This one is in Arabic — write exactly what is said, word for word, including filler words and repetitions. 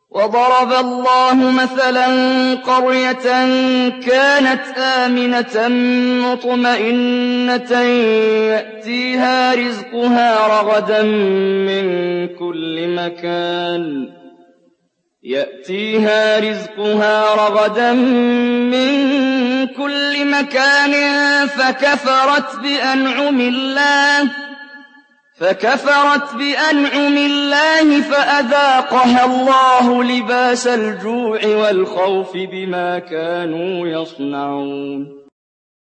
وَضَرَبَ اللَّهُ مَثَلًا قَرْيَةً كَانَتْ آمِنَةً مُّطْمَئِنَّةً يَأْتِيهَا رِزْقُهَا رَغَدًا مِّن كُلِّ مَكَانٍ يَأْتِيهَا رِزْقُهَا رَغَدًا مِّن كُلِّ مَكَانٍ فَكَفَرَتْ بِأَنْعُمِ اللَّهِ فكفرت بأنعم الله فأذاقها الله لباس الجوع والخوف بما كانوا يصنعون